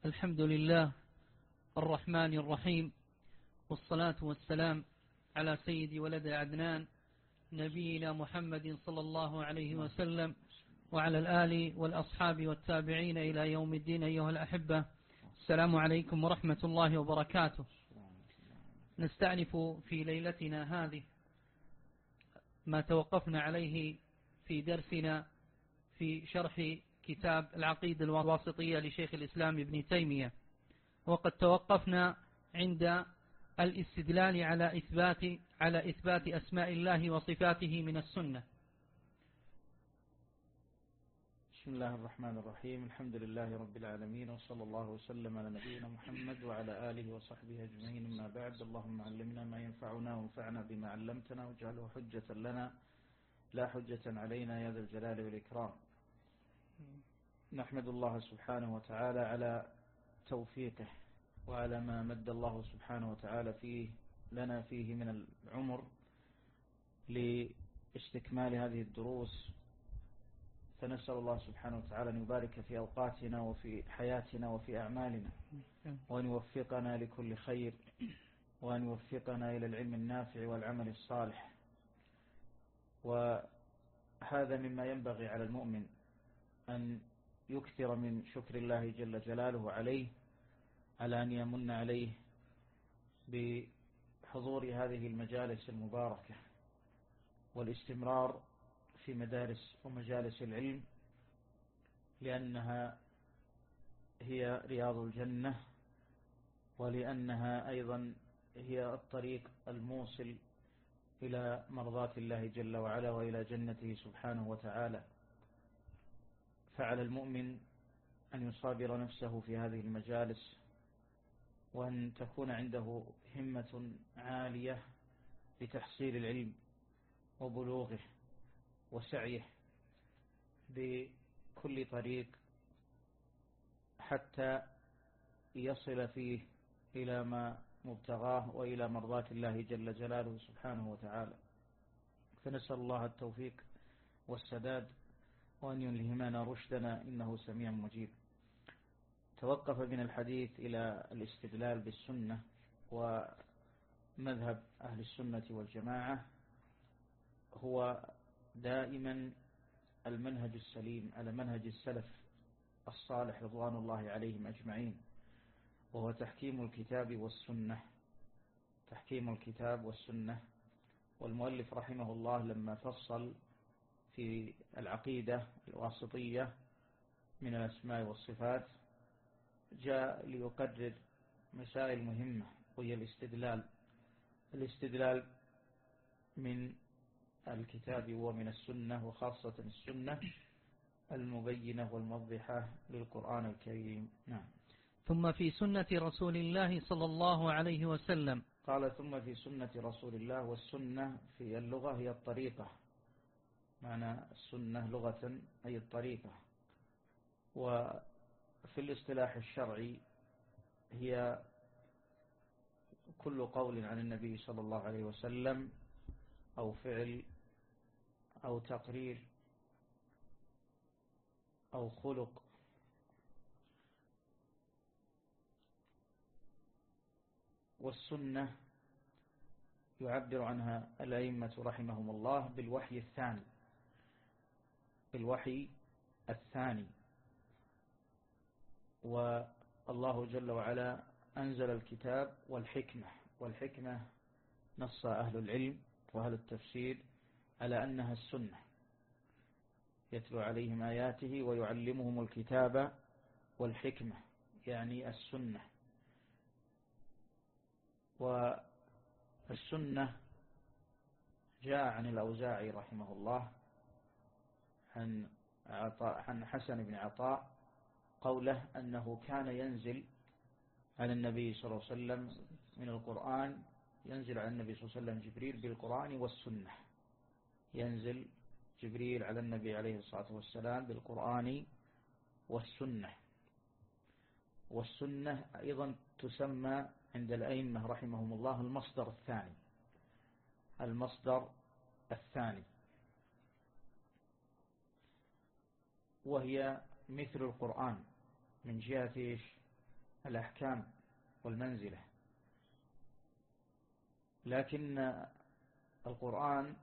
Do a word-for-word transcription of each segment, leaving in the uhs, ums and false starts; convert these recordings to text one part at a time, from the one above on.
الحمد لله الرحمن الرحيم، والصلاة والسلام على سيد ولد عدنان نبينا محمد صلى الله عليه وسلم وعلى الآل والأصحاب والتابعين إلى يوم الدين. أيها الأحبة، السلام عليكم ورحمة الله وبركاته. نستأنف في ليلتنا هذه ما توقفنا عليه في درسنا في شرح كتاب العقيدة الواسطية لشيخ الإسلام ابن تيمية، وقد توقفنا عند الاستدلال على إثبات على إثبات أسماء الله وصفاته من السنة. بسم الله الرحمن الرحيم. الحمد لله رب العالمين، وصلى الله وسلم على نبينا محمد وعلى آله وصحبه أجمعين. أما بعد، اللهم علمنا ما ينفعنا وانفعنا بما علمتنا واجعله حجة لنا لا حجة علينا يا ذا الجلال والإكرام. نحمد الله سبحانه وتعالى على توفيقه وعلى ما مد الله سبحانه وتعالى فيه لنا فيه من العمر لاستكمال هذه الدروس، فنسأل الله سبحانه وتعالى أن يبارك في أوقاتنا وفي حياتنا وفي أعمالنا، وأن يوفقنا لكل خير، وأن يوفقنا إلى العلم النافع والعمل الصالح. وهذا مما ينبغي على المؤمن أن يكثر من شكر الله جل جلاله عليه على أن يمن عليه بحضور هذه المجالس المباركة والاستمرار في مدارس ومجالس العلم، لأنها هي رياض الجنة، ولأنها أيضا هي الطريق الموصل إلى مرضاة الله جل وعلا وإلى جنته سبحانه وتعالى. فعلى المؤمن أن يصابر نفسه في هذه المجالس، وأن تكون عنده همة عالية لتحصيل العلم وبلوغه وسعيه بكل طريق حتى يصل فيه إلى ما مبتغاه وإلى مرضاة الله جل جلاله سبحانه وتعالى. فنسأل الله التوفيق والسداد، وأن يلهمنا رشدنا إنه سميع مجيب. توقف من الحديث إلى الاستدلال بالسنة ومذهب أهل السنة والجماعة هو دائما المنهج السليم على منهج السلف الصالح رضوان الله عليهم أجمعين، وهو تحكيم الكتاب والسنة تحكيم الكتاب والسنة. والمؤلف رحمه الله لما فصل في العقيدة الواسطية من الأسماء والصفات جاء ليقرر مسائل مهمة، وهي الاستدلال الاستدلال من الكتاب ومن السنة، وخاصة السنة المبينة والموضحة للقرآن الكريم. نعم. ثم في سنة رسول الله صلى الله عليه وسلم قال ثم في سنة رسول الله. والسنة في اللغة هي الطريقة، معنى السنة لغة أي الطريقة، وفي الاصطلاح الشرعي هي كل قول عن النبي صلى الله عليه وسلم أو فعل أو تقرير أو خلق والسنة يعبر عنها الأئمة رحمهم الله بالوحي الثاني بالوحي الثاني والله جل وعلا أنزل الكتاب والحكمة والحكمة نص أهل العلم وأهل التفسير على أنها السنة، يتلو عليهم آياته ويعلمهم الكتاب والحكمة، يعني السنة. والسنة جاء عن الأوزاعي رحمه الله عن عطاء عن حسن بن عطاء قوله أنه كان ينزل على النبي صلى الله عليه وسلم من القرآن، ينزل على النبي صلى الله عليه وسلم جبريل بالقرآن والسنة، ينزل جبريل على النبي عليه الصلاة والسلام بالقرآن والسنة. والسنة أيضا تسمى عند الأئمة رحمهم الله المصدر الثاني المصدر الثاني وهي مثل القرآن من جهة إيش؟ الأحكام والمنزلة، لكن القرآن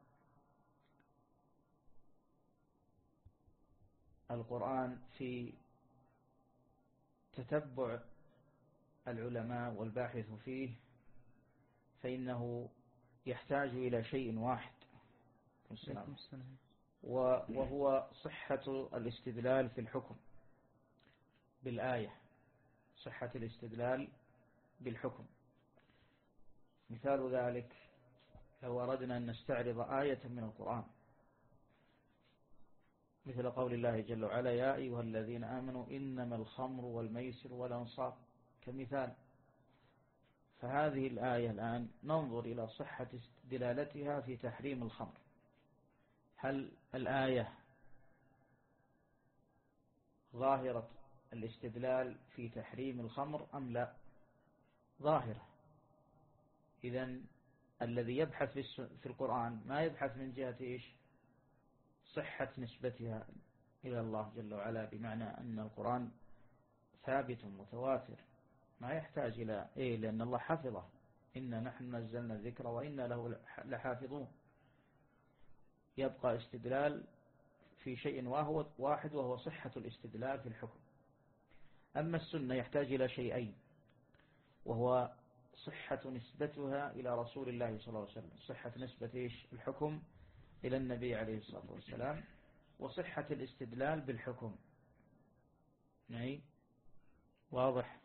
القرآن في تتبع العلماء والباحث فيه فإنه يحتاج إلى شيء واحد، وهو صحة الاستدلال في الحكم بالآية، صحة الاستدلال بالحكم. مثال ذلك لو أردنا أن نستعرض آية من القرآن مثل قول الله جل وعلا يا أيها الذين آمنوا إنما الخمر والميسر والأنصاب كمثال، فهذه الآية الآن ننظر إلى صحة دلالتها في تحريم الخمر. هل الآية ظاهرة الاستدلال في تحريم الخمر أم لا؟ ظاهرة. إذن الذي يبحث في القرآن ما يبحث من جهة إيش؟ صحة نسبتها إلى الله جل وعلا، بمعنى أن القرآن ثابت متواتر ما يحتاج إلى إيه، لأن الله حفظه، إنا نحن نزلنا الذكر وإنا له لحافظون. يبقى استدلال في شيء وهو واحد، وهو صحة الاستدلال في الحكم. أما السنة يحتاج إلى شيئين، وهو صحة نسبتها إلى رسول الله صلى الله عليه وسلم، صحة نسبة إيش؟ الحكم إلى النبي عليه الصلاة والسلام، وصحة الاستدلال بالحكم. نعم، واضح.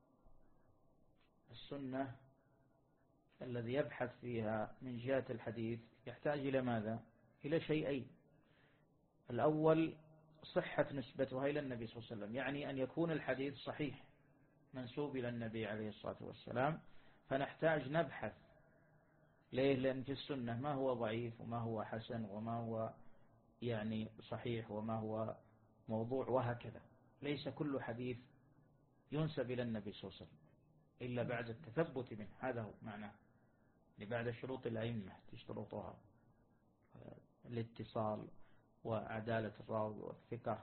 السنة الذي يبحث فيها من جهة الحديث يحتاج إلى ماذا؟ إلى شيئين. الأول صحة نسبتها إلى النبي صلى الله عليه وسلم، يعني أن يكون الحديث صحيح منسوب إلى النبي عليه الصلاة والسلام، فنحتاج نبحث. ليه؟ لأن في السنة ما هو ضعيف وما هو حسن وما هو يعني صحيح وما هو موضوع وهكذا. ليس كل حديث ينسب إلى النبي صلى الله عليه وسلم إلا بعد التثبت منه، هذا هو معناه، لبعد شروط الأئمة تشترطها الاتصال وعدالة الراوي والثقة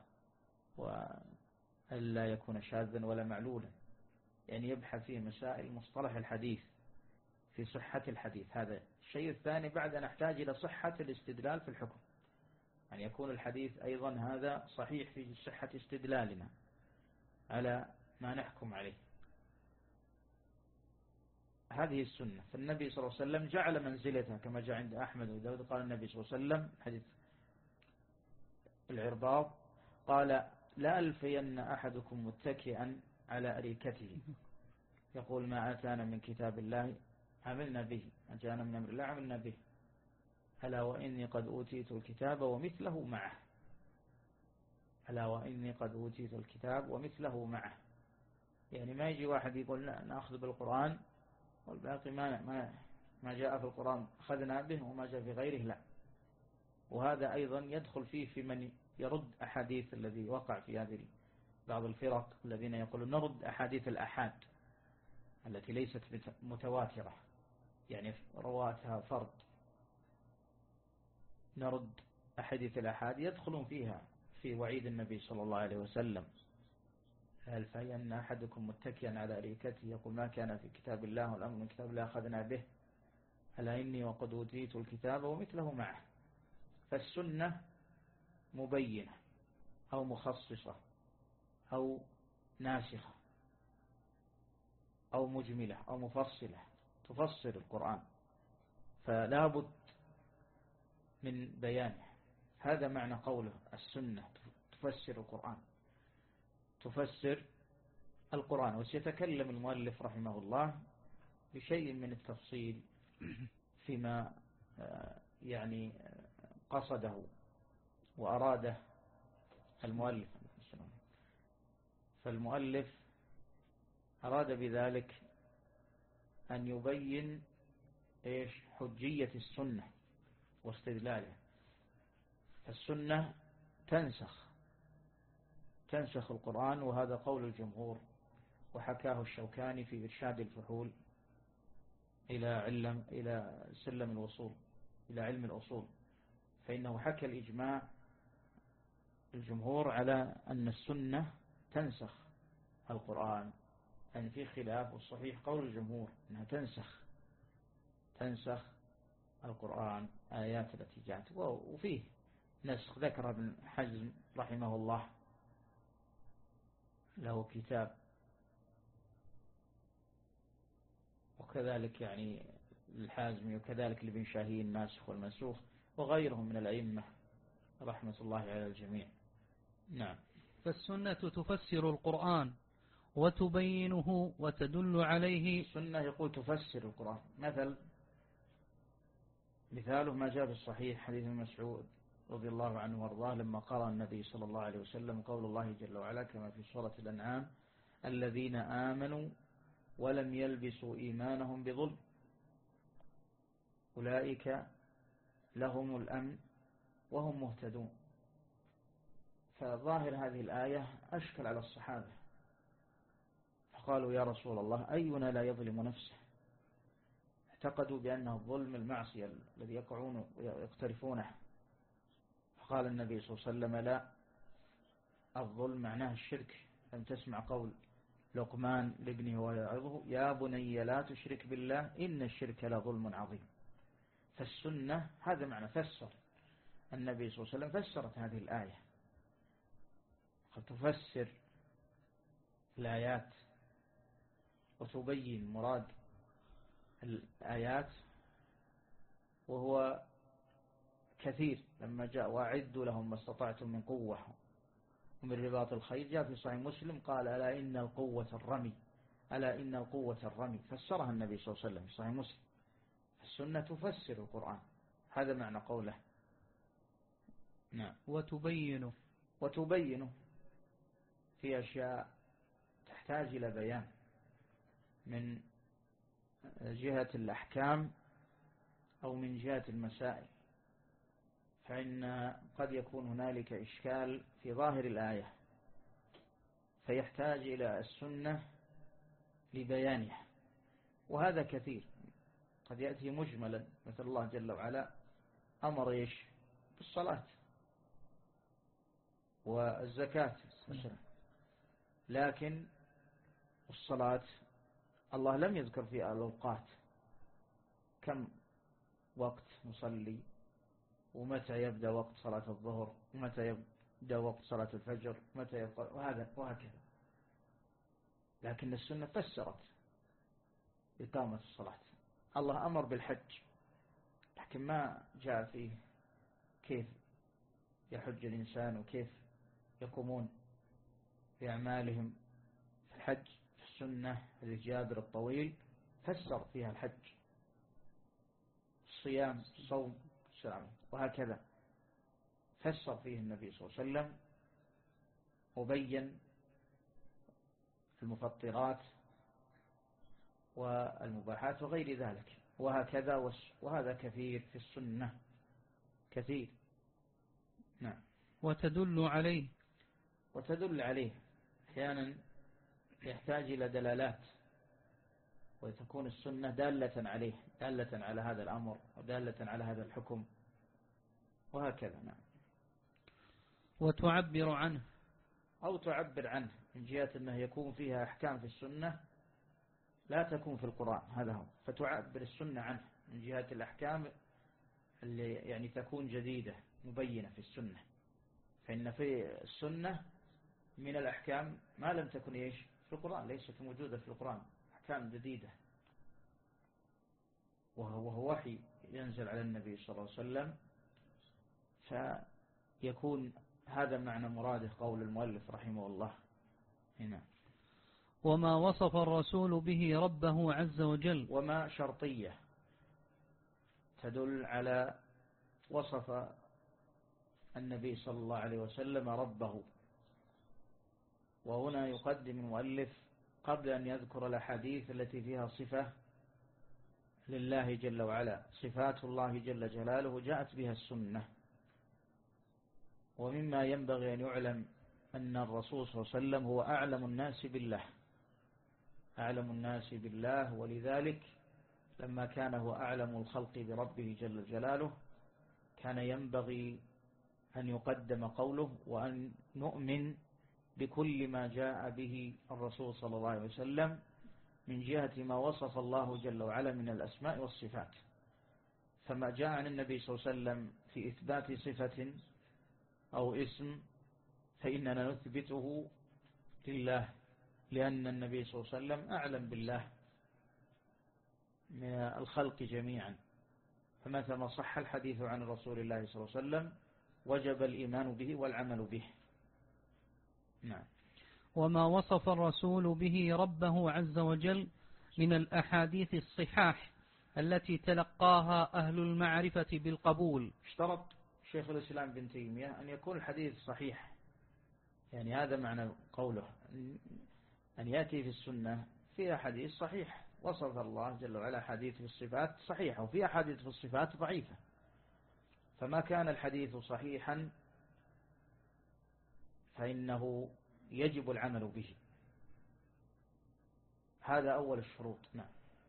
وألا يكون شاذا ولا معلولا، يعني يبحث في مسائل مصطلح الحديث في صحة الحديث. هذا الشيء الثاني. بعد نحتاج إلى صحة الاستدلال في الحكم، أن يعني يكون الحديث أيضا هذا صحيح في صحة استدلالنا على ما نحكم عليه. هذه السنة. فالنبي صلى الله عليه وسلم جعل منزلتها كما جاء عند أحمد وداود، قال النبي صلى الله عليه وسلم حديث العرباض قال لا ألفين أحدكم متكئا على أريكته يقول ما أتانا من كتاب الله عملنا به، أتانا من أمر الله عملنا به، ألا وإني قد أوتيت الكتاب ومثله معه، ألا وإني قد أوتيت الكتاب ومثله معه. يعني ما يجي واحد يقول لا نأخذ بالقرآن والباقي ما, ما, ما جاء في القرآن أخذنا به وما جاء في غيره، لا. وهذا أيضا يدخل فيه في من يرد أحاديث الذي وقع في هذه بعض الفرق الذين يقولون نرد أحاديث الأحاد التي ليست متواترة، يعني رواتها فرد، نرد أحاديث الأحاد يدخلون فيها في وعيد النبي صلى الله عليه وسلم هل فإن أحدكم متكئا على أريكته يقول ما كان في كتاب الله والأمر من كتاب الله أخذنا به، ألا إني وقد أوتيت الكتاب ومثله معه. فالسنة مبينة أو مخصصة أو ناسخة أو مجملة أو مفصلة تفسر القرآن، فلا بد من بيانه. هذا معنى قوله السنة تفسر القرآن، تفسر القرآن. وسيتكلم المؤلف رحمه الله بشيء من التفصيل فيما يعني قصده وأراده المؤلف. فالمؤلف أراد بذلك أن يبين إيش حجية السنة واستدلالها. السنة تنسخ تنسخ القرآن، وهذا قول الجمهور، وحكاه الشوكاني في إرشاد الفحول إلى علم إلى سلم الوصول إلى علم الأصول، فإنه حكى الإجماع الجمهور على أن السنة تنسخ القرآن أن في خلاف، والصحيح قول الجمهور أنها تنسخ تنسخ القرآن آيات التي جاءت، وفيه نسخ. ذكر ابن حزم رحمه الله له كتاب، وكذلك يعني الحازمي، وكذلك لابن شاهين الناسخ والمنسوخ، وغيرهم من الأئمة رحمة الله على الجميع. نعم. فالسنة تفسر القرآن وتبينه وتدل عليه. السنة يقول تفسر القرآن، مثل مثاله ما جاء في الصحيح حديث مسعود رضي الله عنه وارضاه لما قرأ النبي صلى الله عليه وسلم قول الله جل وعلا كما في سورة الأنعام: الذين آمنوا ولم يلبسوا إيمانهم بظلم أولئك لهم الأمن وهم مهتدون. فظاهر هذه الآية أشكل على الصحابة، فقالوا: يا رسول الله، أينا لا يظلم نفسه؟ اعتقدوا بأنه الظلم المعصية الذي يقعون ويقترفونه. فقال النبي صلى الله عليه وسلم: لا، الظلم معناه الشرك. لم تسمع قول لقمان لابنه ويعظه: يا بني لا تشرك بالله إن الشرك لظلم عظيم. فالسنة هذا معنى، فسر النبي صلى الله عليه وسلم فسرت هذه الآية، قد تفسر الآيات وتبين مراد الآيات، وهو كثير. لما جاء: وأعدوا لهم ما استطعتم من قوة ومن رباط الخيل، جاء في صحيح مسلم قال: ألا إن القوة الرمي، ألا إن القوة الرمي. فسرها النبي صلى الله عليه وسلم في صحيح مسلم. السنة تفسر القرآن، هذا معنى قوله. نعم. وتبينه وتبينه في أشياء تحتاج إلى بيان من جهة الأحكام أو من جهة المسائل، فإن قد يكون هنالك إشكال في ظاهر الآية فيحتاج إلى السنة لبيانها، وهذا كثير. قد يأتي مجملا، مثل الله جل وعلا أمر إيش بالصلاة والزكاة مثلا، لكن الصلاة الله لم يذكر في الأوقات كم وقت نصلي، ومتى يبدأ وقت صلاة الظهر، ومتى يبدأ وقت صلاة الفجر، متى يبقى، وهذا وهكذا. لكن السنة فسرت إقامة الصلاة. الله أمر بالحج، لكن ما جاء فيه كيف يحج الإنسان وكيف يقومون بأعمالهم في الحج. في السنة حديث جابر الطويل فسر فيها الحج، الصيام، الصوم، السلام، وهكذا فسر فيه النبي صلى الله عليه وسلم وبين المفطرات والمباحات وغير ذلك، وهكذا. وهذا كثير في السنة، كثير. نعم. وتدل عليه وتدل عليه أحيانا يحتاج إلى دلالات، وتكون السنة دالة عليه، دالة على هذا الأمر ودالة على هذا الحكم، وهكذا. نعم. وتعبر عنه أو تعبر عنه من جهة أنه يكون فيها أحكام في السنة لا تكون في القرآن، هذا هو. فتعبر السنة عنه من جهة الأحكام اللي يعني تكون جديدة مبينة في السنة، فإن في السنة من الأحكام ما لم تكن إيش في القرآن، ليست موجودة في القرآن، أحكام جديدة، وهو وحي ينزل على النبي صلى الله عليه وسلم. فيكون هذا معنى مراده قول المؤلف رحمه الله هنا. وما وصف الرسول به ربه عز وجل. وما شرطية تدل على وصف النبي صلى الله عليه وسلم ربه. وهنا يقدم المؤلف قبل أن يذكر الأحاديث التي فيها صفة لله جل وعلا، صفات الله جل جلاله جاءت بها السنة. ومما ينبغي أن يعلم أن الرسول صلى الله عليه وسلم هو أعلم الناس بالله، أعلم الناس بالله، ولذلك لما كان هو أعلم الخلق بربه جل جلاله كان ينبغي أن يقدم قوله وأن نؤمن بكل ما جاء به الرسول صلى الله عليه وسلم من جهة ما وصف الله جل وعلا من الأسماء والصفات. فما جاء عن النبي صلى الله عليه وسلم في إثبات صفة أو اسم فإننا نثبته لله، لأن النبي صلى الله عليه وسلم أعلم بالله من الخلق جميعا. فمتى ما صح الحديث عن رسول الله صلى الله عليه وسلم وجب الإيمان به والعمل به. نعم. وما وصف الرسول به ربه عز وجل من الأحاديث الصحاح التي تلقاها أهل المعرفة بالقبول. اشترط شيخ الإسلام بن تيمية أن يكون الحديث صحيح، يعني هذا معنى قوله أن يأتي في السنة فيها حديث صحيح وصف الله جل وعلا حديث في الصفات صحيحة، وفيها حديث في الصفات ضعيفة. فما كان الحديث صحيحا فإنه يجب العمل به، هذا أول الشروط. نعم.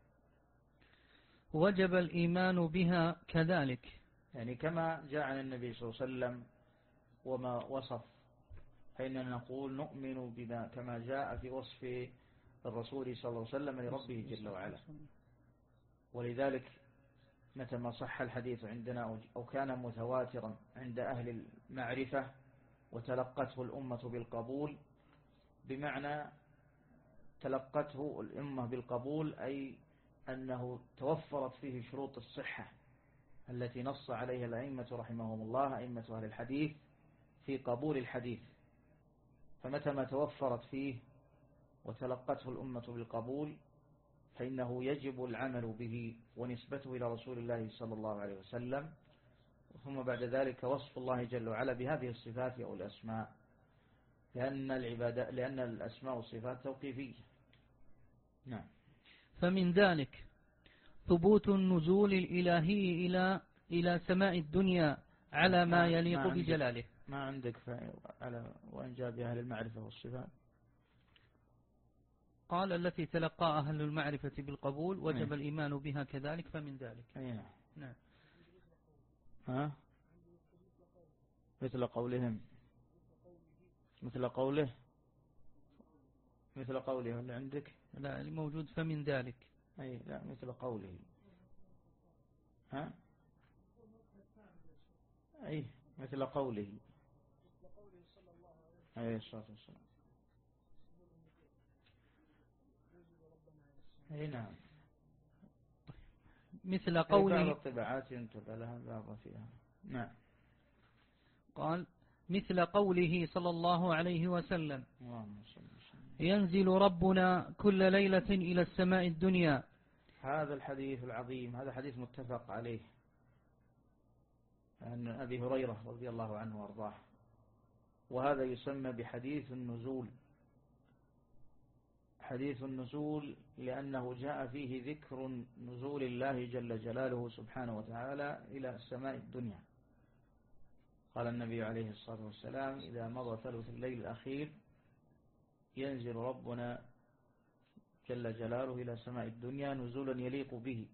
وجب الإيمان بها كذلك، يعني كما جاء عن النبي صلى الله عليه وسلم وما وصف، فإننا نقول نؤمن بما كما جاء في وصف الرسول صلى الله عليه وسلم لربه جل وعلا. ولذلك متى ما صح الحديث عندنا أو كان متواترا عند أهل المعرفة وتلقته الأمة بالقبول، بمعنى تلقته الأمة بالقبول أي أنه توفرت فيه شروط الصحة التي نص عليها الأئمة رحمهم الله أئمة أهل الحديث في قبول الحديث. فمتى ما توفرت فيه وتلقته الأمة بالقبول فإنه يجب العمل به ونسبته إلى رسول الله صلى الله عليه وسلم، ثم بعد ذلك وصف الله جل وعلا بهذه الصفات أو الأسماء، لأن العبادة لأن الأسماء والصفات توقيفية. نعم. فمن ذلك ثبوت النزول الإلهي إلى إلى سماء الدنيا على ما يليق ما بجلاله. ما عندك على وإن جاء بأهل المعرفة والصفات. قال التي تلقى أهل المعرفة بالقبول وجب أيه. الإيمان بها كذلك، فمن ذلك. أيه. نعم. ها مثل قولهم مثل قوله مثل قوله اللي عندك لا الموجود فمن ذلك. أي لا مثل قوله. ها أي مثل قوله عليه الصلاة والسلام. أي نعم. مثل قوله بعض الطبعات ينتبه لها بعض فيها. نعم. قال مثل قوله صلى الله عليه وسلم ينزل ربنا كل ليلة إلى السماء الدنيا. هذا الحديث العظيم هذا حديث متفق عليه عن أبي هريرة رضي الله عنه وارضاه، وهذا يسمى بحديث النزول. حديث النزول لأنه جاء فيه ذكر نزول الله جل جلاله سبحانه وتعالى إلى السماء الدنيا. قال النبي عليه الصلاة والسلام إذا مضى ثلث الليل الأخير ينزل ربنا جل جلاله إلى سماء الدنيا نزولا يليق به.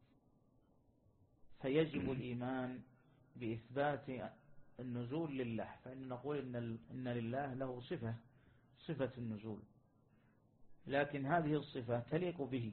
فيجب الإيمان بإثبات النزول لله، فإن نقول إن, إن لله له صفة صفة النزول، لكن هذه الصفة تليق به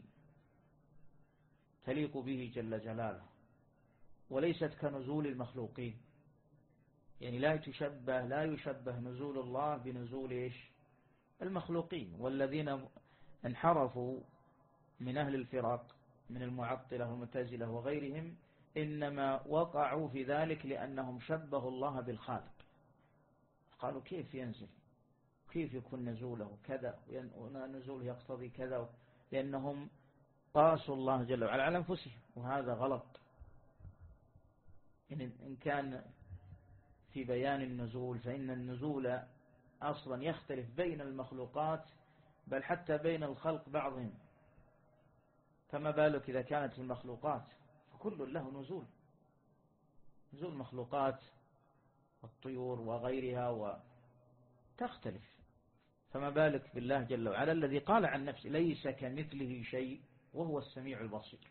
تليق به جل جلاله، وليست كنزول المخلوقين. يعني لا تشبه لا يشبه نزول الله بنزول إيش المخلوقين. والذين انحرفوا من أهل الفرق من المعطلة والمعتزلة وغيرهم إنما وقعوا في ذلك لأنهم شبهوا الله بالخالق، قالوا كيف ينزل كيف يكون نزوله كذا ونزوله يقتضي كذا، لأنهم قاسوا الله جل وعلا على أنفسهم، وهذا غلط. إن كان في بيان النزول فإن النزول أصلا يختلف بين المخلوقات بل حتى بين الخلق بعضهم، فما بالك إذا كانت المخلوقات فكل له نزول نزول المخلوقات الطيور وغيرها وتختلف، فما بالك بالله جل وعلا الذي قال عن نفسه ليس كمثله شيء وهو السميع البصير.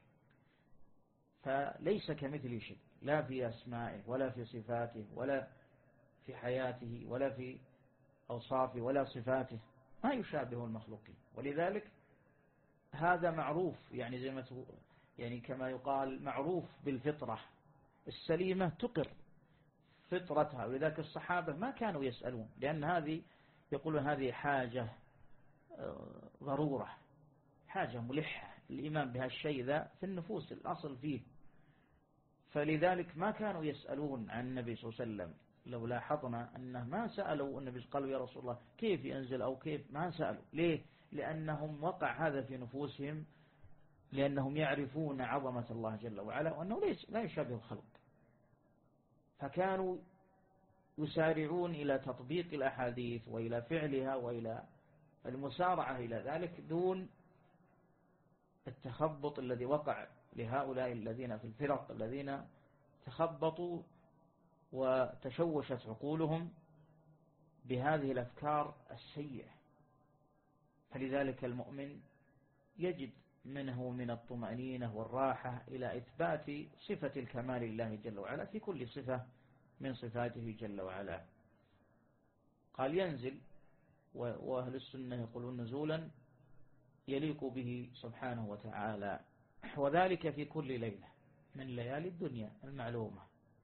فليس كمثله شيء لا في أسمائه ولا في صفاته ولا في حياته ولا في أوصافه ولا صفاته، ما يشابه المخلوقين. ولذلك هذا معروف، يعني زي ما يعني كما يقال معروف بالفطرة السليمة تقر فطرتها. ولذلك الصحابة ما كانوا يسألون، لأن هذه يقولون هذه حاجة ضرورة، حاجة ملحة، الإيمان بها الشيء ذا في النفوس الأصل فيه. فلذلك ما كانوا يسألون عن النبي صلى الله عليه وسلم. لو لاحظنا أنه ما سألوا النبي، قالوا يا رسول الله كيف ينزل أو كيف، ما سألوا. ليه؟ لأنهم وقع هذا في نفوسهم، لأنهم يعرفون عظمة الله جل وعلا وأنه ليس لا يشابه الخلق، فكانوا يسارعون إلى تطبيق الأحاديث وإلى فعلها وإلى المسارعة إلى ذلك، دون التخبط الذي وقع لهؤلاء الذين في الفرق، الذين تخبطوا وتشوشت عقولهم بهذه الأفكار السيئة. فلذلك المؤمن يجد منه من الطمأنينة والراحة إلى إثبات صفة الكمال لله جل وعلا في كل صفة من صفاته جل وعلا. قال ينزل، وأهل السنة يقولون نزولا يليق به سبحانه وتعالى، وذلك في كل ليلة من ليالي الدنيا المعلومة.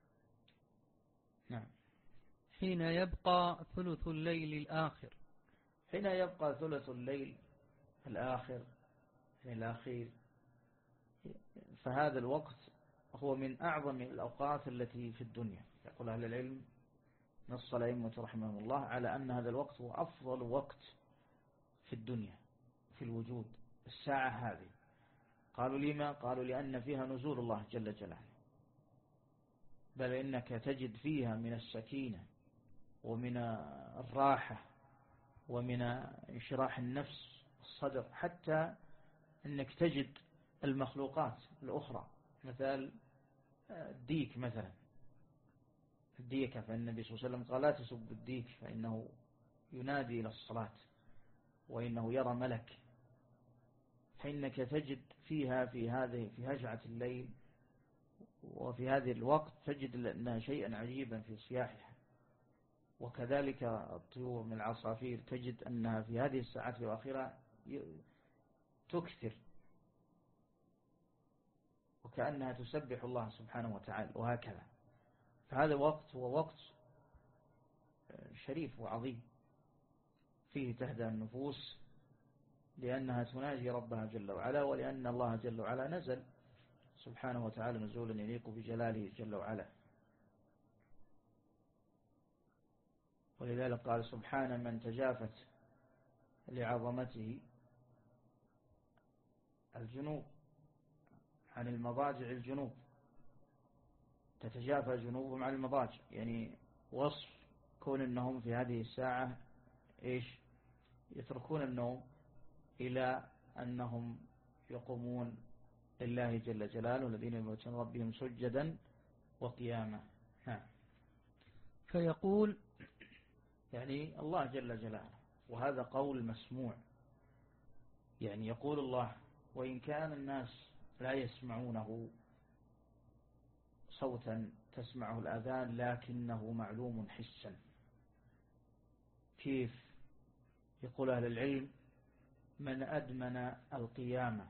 نعم. حين يبقى ثلث الليل الآخر. حين يبقى ثلث الليل الآخر الأخير، فهذا الوقت هو من أعظم الأوقات التي في الدنيا. يقول أهل العلم نص الأئمة رحمهم الله على أن هذا الوقت هو أفضل وقت في الدنيا في الوجود، الساعة هذه. قالوا لما؟ قالوا لأن فيها نزول الله جل جلاله، بل إنك تجد فيها من السكينة ومن الراحة ومن انشراح النفس الصدر، حتى أنك تجد المخلوقات الأخرى، مثل الديك مثلا، الديك، فالنبي صلى الله عليه وسلم قال لا تسب الديك فإنه ينادي إلى الصلاة وإنه يرى ملك. فإنك تجد فيها في هذه في هجعة الليل وفي هذه الوقت تجد أنها شيئا عجيبا في صياحها. وكذلك الطيور من العصافير تجد أنها في هذه الساعات الأخيرة تكثر وكأنها تسبح الله سبحانه وتعالى، وهكذا. فهذا وقت هو وقت شريف وعظيم، فيه تهدى النفوس لأنها تناجي ربها جل وعلا، ولأن الله جل وعلا نزل سبحانه وتعالى نزولا يليق بجلاله جل وعلا. ولذلك قال سبحان من تجافت لعظمته الجنوب عن المضاجع، الجنوب تتجافى جنوبهم عن المضاجع، يعني وصف كون أنهم في هذه الساعة إيش يتركون النوم إلى أنهم يقومون لله جل جلاله، الذين يبتون ربهم سجدا وقياما. نعم. فيقول يعني الله جل جلاله، وهذا قول مسموع، يعني يقول الله وإن كان الناس لا يسمعونه صوتا تسمعه الآذان لكنه معلوم حسا. كيف؟ يقول أهل العلم من أدمن القيامة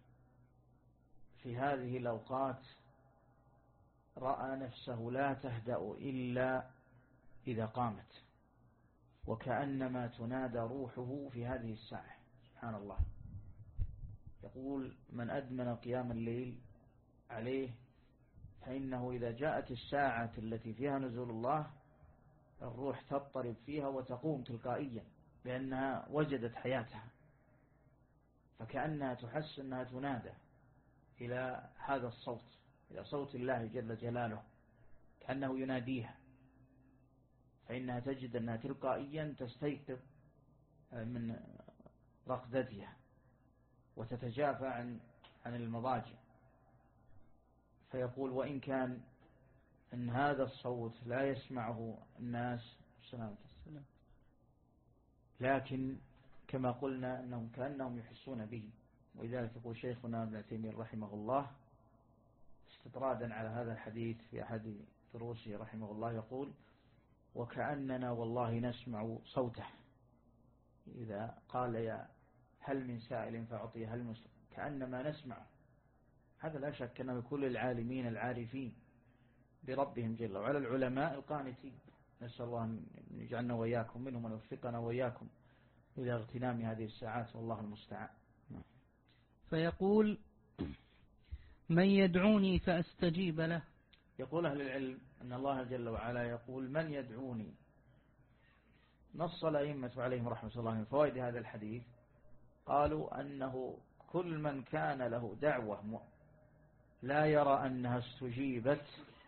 في هذه الأوقات رأى نفسه لا تهدأ إلا إذا قامت، وكأنما تنادى روحه في هذه الساعة. سبحان الله. يقول من أدمن قيام الليل عليه فإنه إذا جاءت الساعة التي فيها نزول الله الروح تضطرب فيها وتقوم تلقائيا، لأنها وجدت حياتها، فكأنها تحس أنها تنادى إلى هذا الصوت، إلى صوت الله جل جلاله، كأنه يناديها، فإنها تجد أنها تلقائيا تستيقظ من رقدتها وتتجافى عن عن المضاجع. فيقول وإن كان أن هذا الصوت لا يسمعه الناس السلام السلام، لكن كما قلنا أنهم كأنهم يحسون به. ولذلك يقول شيخنا ابن تيمية رحمه الله استطرادا على هذا الحديث في أحد دروسه رحمه الله، يقول وكأننا والله نسمع صوته إذا قال يا هل من سائل فأعطيه هل مس... كأنما نسمع. هذا لا شك أنه كل العالمين العارفين بربهم جل وعلا، العلماء القانتين. نسأل الله أن يجعلنا وإياكم منهم ونوفقنا وإياكم إلى اغتنام هذه الساعات، والله المستعان. فيقول من يدعوني فأستجيب له. يقول أهل العلم أن الله جل وعلا يقول من يدعوني. نص الأئمة عليهم رحمة الله من فوائد هذا الحديث، قالوا أنه كل من كان له دعوة لا يرى أنها استجيبت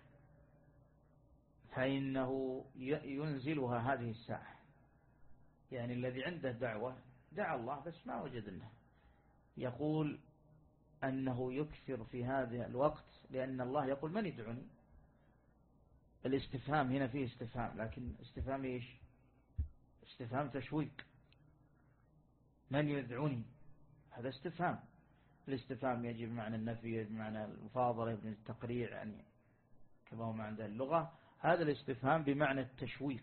فإنه ينزلها هذه الساعة. يعني الذي عنده دعوة دعا الله بس ما وجد انه، يقول أنه يكثر في هذا الوقت، لأن الله يقول من يدعوني. الاستفهام هنا فيه استفهام، لكن استفهام إيش؟ استفهام تشويق. من يدعوني هذا استفهام. الاستفهام يجي بمعنى النفي، يجي بمعنى المفاضلة، يجي التقريع، يعني كما هو عند اللغة. هذا الاستفهام بمعنى التشويق،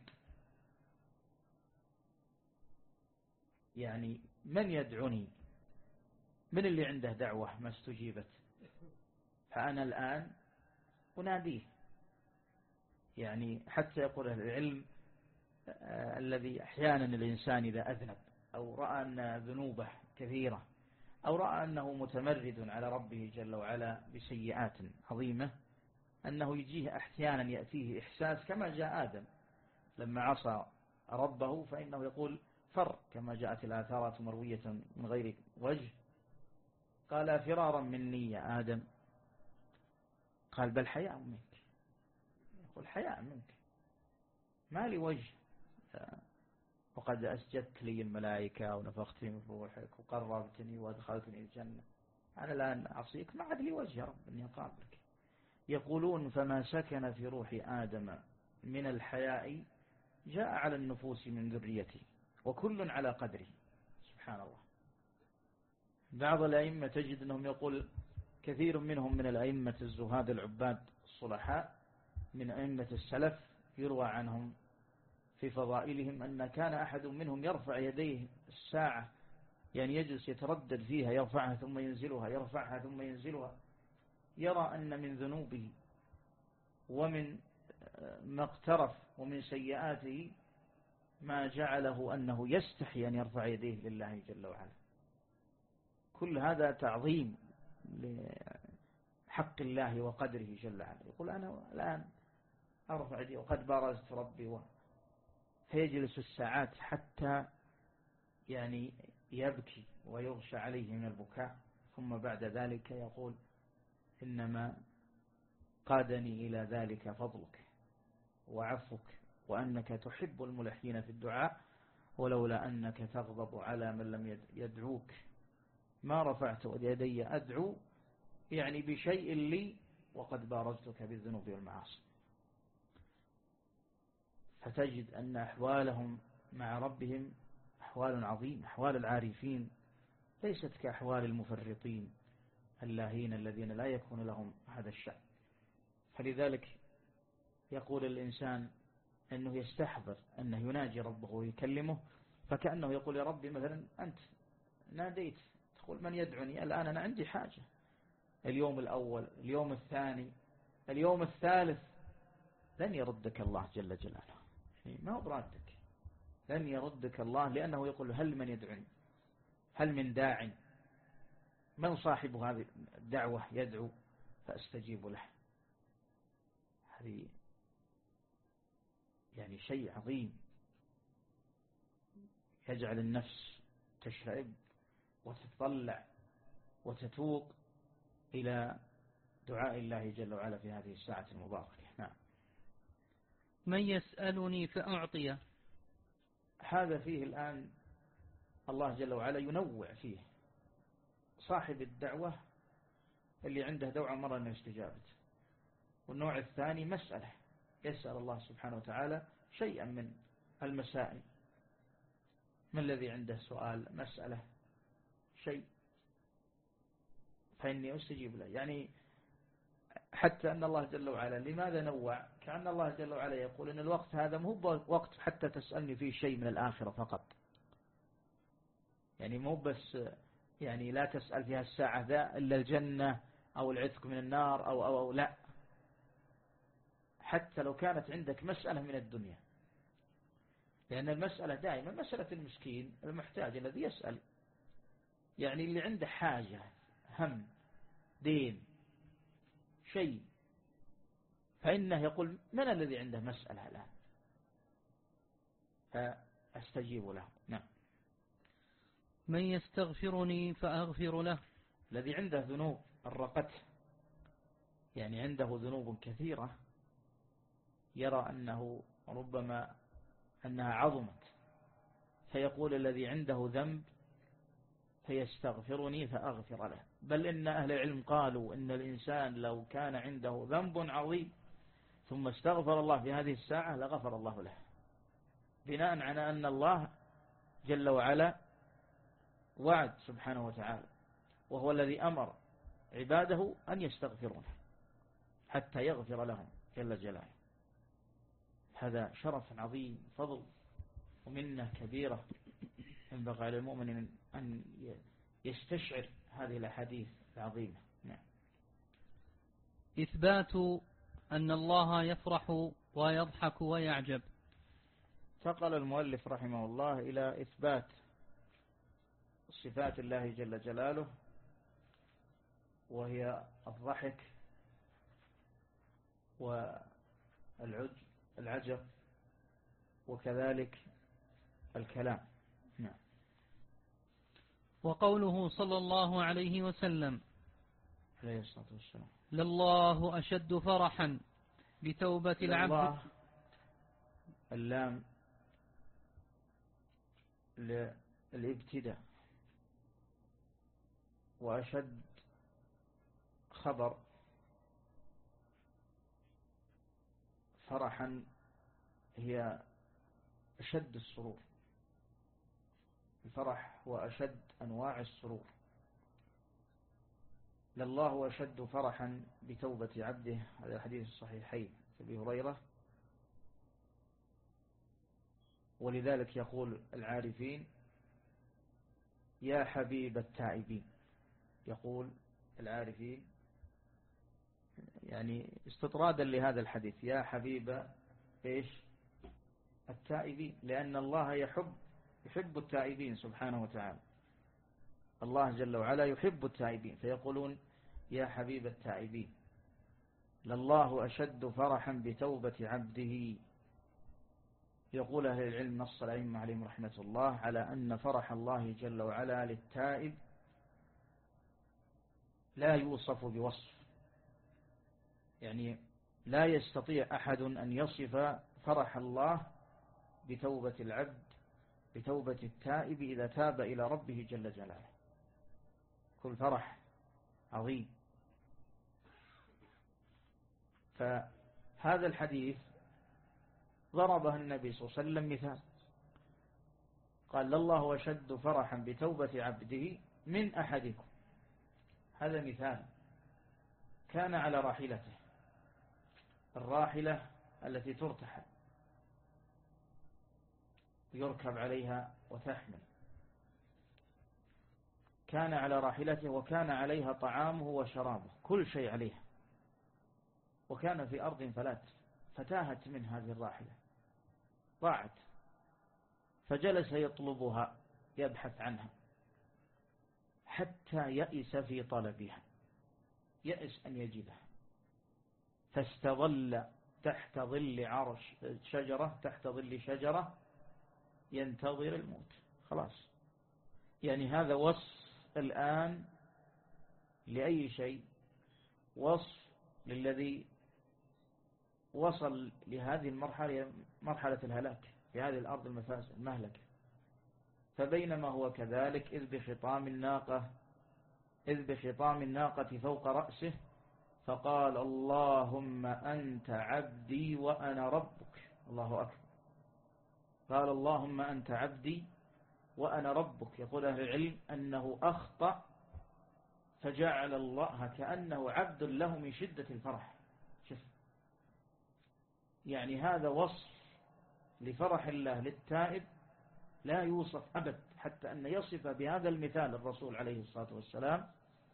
يعني من يدعوني، من اللي عنده دعوة ما استجيبت، فأنا الآن أناديه. يعني حتى يقول أهل العلم آه الذي أحيانا الإنسان إذا أذنب أو رأى أن ذنوبه كثيرة أو رأى أنه متمرد على ربه جل وعلا بسيئات عظيمة، أنه يجيه أحيانا يأتيه إحساس كما جاء آدم لما عصى ربه، فإنه يقول فر، كما جاءت الآثارات مروية من غير وجه، قال فرارا مني يا آدم، قال بل حياء منك. يقول حياء منك، ما لي وجه، وقد أسجدت لي الملائكة ونفخت من روحك وقربتني وأدخلتني الجنة، أنا الآن أعصيك ما عاد لي وجه يا رب أني أقابلك. يقولون فما سكن في روح آدم من الحياء جاء على النفوس من ذريته، وكل على قدره. سبحان الله. بعض الأئمة تجد أنهم يقول كثير منهم من الأئمة الزهاد العباد الصلحاء من أئمة السلف يروى عنهم في فضائلهم أن كان أحد منهم يرفع يديه الساعة، يعني يجلس يتردد فيها، يرفعها ثم ينزلها، يرفعها ثم ينزلها، يرى أن من ذنوبه ومن ما اقترف ومن سيئاته ما جعله أنه يستحي أن يرفع يديه لله جل وعلا. كل هذا تعظيم لحق الله وقدره جل وعلا. يقول أنا الآن أرفع يدي وقد بارزت ربي و... فيجلس الساعات حتى يعني يبكي ويغشى عليه من البكاء، ثم بعد ذلك يقول إنما قادني إلى ذلك فضلك وعفوك وأنك تحب الملحين في الدعاء، ولولا أنك تغضب على من لم يدعوك ما رفعت يدي أدعو، يعني بشيء لي وقد بارزتك بالذنوب والمعاصي. فتجد أن أحوالهم مع ربهم أحوال عظيمة. أحوال العارفين ليست كأحوال المفرطين اللاهين الذين لا يكون لهم هذا الشأن. فلذلك يقول الإنسان أنه يستحضر أنه يناجي ربه ويكلمه، فكأنه يقول يا ربي مثلا أنت ناديت تقول من يدعني الآن، أنا عندي حاجة، اليوم الأول، اليوم الثاني، اليوم الثالث، لن يردك الله جل جلاله، ما هو برادك، لن يردك الله، لأنه يقول هل من يدعني، هل من داع، من صاحب هذه الدعوة يدعو فأستجيب له. هذه يعني شيء عظيم يجعل النفس تشرب وتتطلع وتتوق إلى دعاء الله جل وعلا في هذه الساعة المباركة. نعم. من يسألني فأعطيه. هذا فيه الآن الله جل وعلا ينوع فيه. صاحب الدعوة اللي عنده دعوة مرة أنه استجابت، والنوع الثاني مسألة يسأل الله سبحانه وتعالى شيئا من المسائل. من الذي عنده سؤال مسألة شيء فإني أستجيب له. يعني حتى أن الله جل وعلا لماذا نوع؟ كأن الله جل وعلا يقول إن الوقت هذا مو وقت حتى تسألني فيه شيء من الآخرة فقط، يعني مو بس يعني لا تسأل فيها الساعة ذا إلا الجنة أو العتق من النار أو, أو, أو لا، حتى لو كانت عندك مسألة من الدنيا، لأن المسألة دائما مسألة المسكين المحتاج الذي يسأل، يعني اللي عنده حاجة هم دين شيء فإنه يقول من الذي عنده مسألة الآن فأستجيب له. نعم. من يستغفرني فأغفر له. الذي عنده ذنوب الرقته، يعني عنده ذنوب كثيرة يرى أنه ربما أنها عظمت، فيقول الذي عنده ذنب فيستغفرني فأغفر له. بل إن أهل العلم قالوا إن الإنسان لو كان عنده ذنب عظيم ثم استغفر الله في هذه الساعة لغفر الله له، بناء على أن الله جل وعلا وعد سبحانه وتعالى، وهو الذي أمر عباده أن يستغفرونه حتى يغفر لهم جل جلاله. هذا شرف عظيم، فضل ومنة كبيرة ينبغي على المؤمن أن يستشعر هذه الأحاديث العظيمة. نعم. إثبات أن الله يفرح ويضحك ويعجب. انتقل المؤلف رحمه الله إلى إثبات صفات الله جل جلاله، وهي الضحك والعجب وكذلك الكلام. نعم. وقوله صلى الله عليه وسلم عليه الصلاة والسلام لله أشد فرحا بتوبة العبد. اللام للابتداء، وأشد خبر، فرحا هي أشد السرور، الفرح هو أشد أنواع السرور. لله أشد فرحا بتوبة عبده، هذا الحديث الصحيحين أبي هريرة. ولذلك يقول العارفين يا حبيب التائبين، يقول العارفين يعني استطرادا لهذا الحديث يا حبيب إيش التائبين، لأن الله يحب يحب التائبين سبحانه وتعالى، الله جل وعلا يحب التائبين، فيقولون يا حبيب التائبين. لله أشد فرحا بتوبة عبده. يقول أهل العلم نص الأئمة عليهم رحمة الله على أن فرح الله جل وعلا للتائب لا يوصف بوصف، يعني لا يستطيع أحد أن يصف فرح الله بتوبة العبد بتوبة التائب إذا تاب إلى ربه جل جلاله، كل فرح عظيم. فهذا الحديث ضربه النبي صلى الله عليه وسلم مثال، قال لله أشد فرحا بتوبة عبده من أحدكم، هذا مثال. كان على راحلته، الراحلة التي ترتحل يركب عليها وتحمل، كان على راحلته وكان عليها طعامه وشرابه، كل شيء عليها، وكان في أرض فلات، فتاهت من هذه الراحلة، ضاعت، فجلس يطلبها يبحث عنها حتى يئس في طلبها، يئس أن يجدها، فاستظل تحت ظل عرش شجرة تحت ظل شجرة ينتظر الموت. خلاص، يعني هذا وصف الآن لأي شيء، وصف للذي وصل لهذه المرحلة، مرحلة الهلاك في هذه الأرض المهلكة. فبينما هو كذلك إذ بخطام الناقة إذ بخطام الناقة فوق رأسه فقال اللهم أنت عبدي وأنا ربك. الله أكبر. قال اللهم أنت عبدي وأنا ربك. يقول أهل العلم أنه أخطأ فجعل الله كأنه عبد له من شدة الفرح. شوف، يعني هذا وصف لفرح الله للتائب لا يوصف أبد، حتى أن يصف بهذا المثال الرسول عليه الصلاة والسلام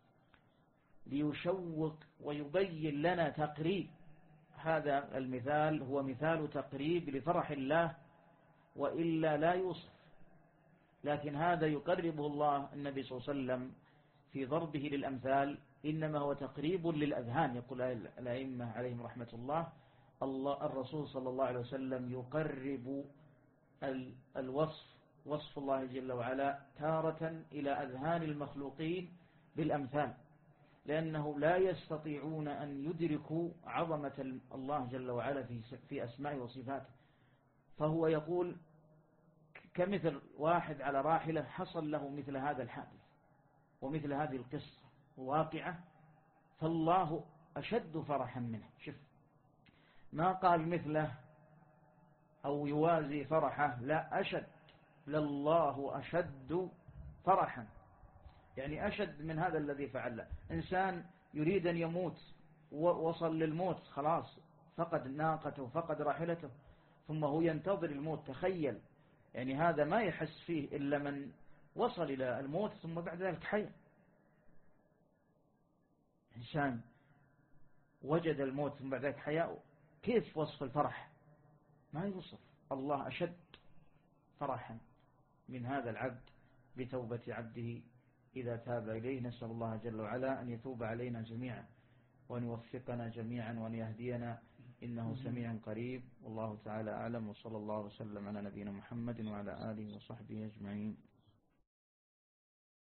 ليشوق ويبين لنا تقريب. هذا المثال هو مثال تقريب لفرح الله، وإلا لا يوصف. لكن هذا يقربه الله النبي صلى الله عليه وسلم في ضربه للأمثال، إنما هو تقريب للأذهان. يقول الأئمة عليهم رحمة الله، الله الرسول صلى الله عليه وسلم يقرب الوصف، وصف الله جل وعلا، تارة إلى أذهان المخلوقين بالأمثال، لأنه لا يستطيعون أن يدركوا عظمة الله جل وعلا في أسماء وصفاته. فهو يقول كمثل واحد على راحلة حصل له مثل هذا الحادث ومثل هذه القصة واقعة، فالله أشد فرحا منه. شوف، ما قال مثله أو يوازي فرحه، لا، أشد، لله أشد فرحا، يعني أشد من هذا الذي فعله. إنسان يريد أن يموت ووصل للموت، خلاص فقد ناقته فقد راحلته، ثم هو ينتظر الموت. تخيل، يعني هذا ما يحس فيه إلا من وصل إلى الموت ثم بعد ذلك حي. إنسان وجد الموت ثم بعد ذلك حياء، كيف وصف الفرح؟ ما يوصف. الله أشد فرحا من هذا العبد بتوبة عبده إذا تاب إليه. نسأل الله جل وعلا أن يتوب علينا جميعا، وأن يوفقنا جميعا، وأن يهدينا، إنه سميع قريب. والله تعالى أعلم، وصلى الله وسلم على نبينا محمد وعلى آله وصحبه أجمعين.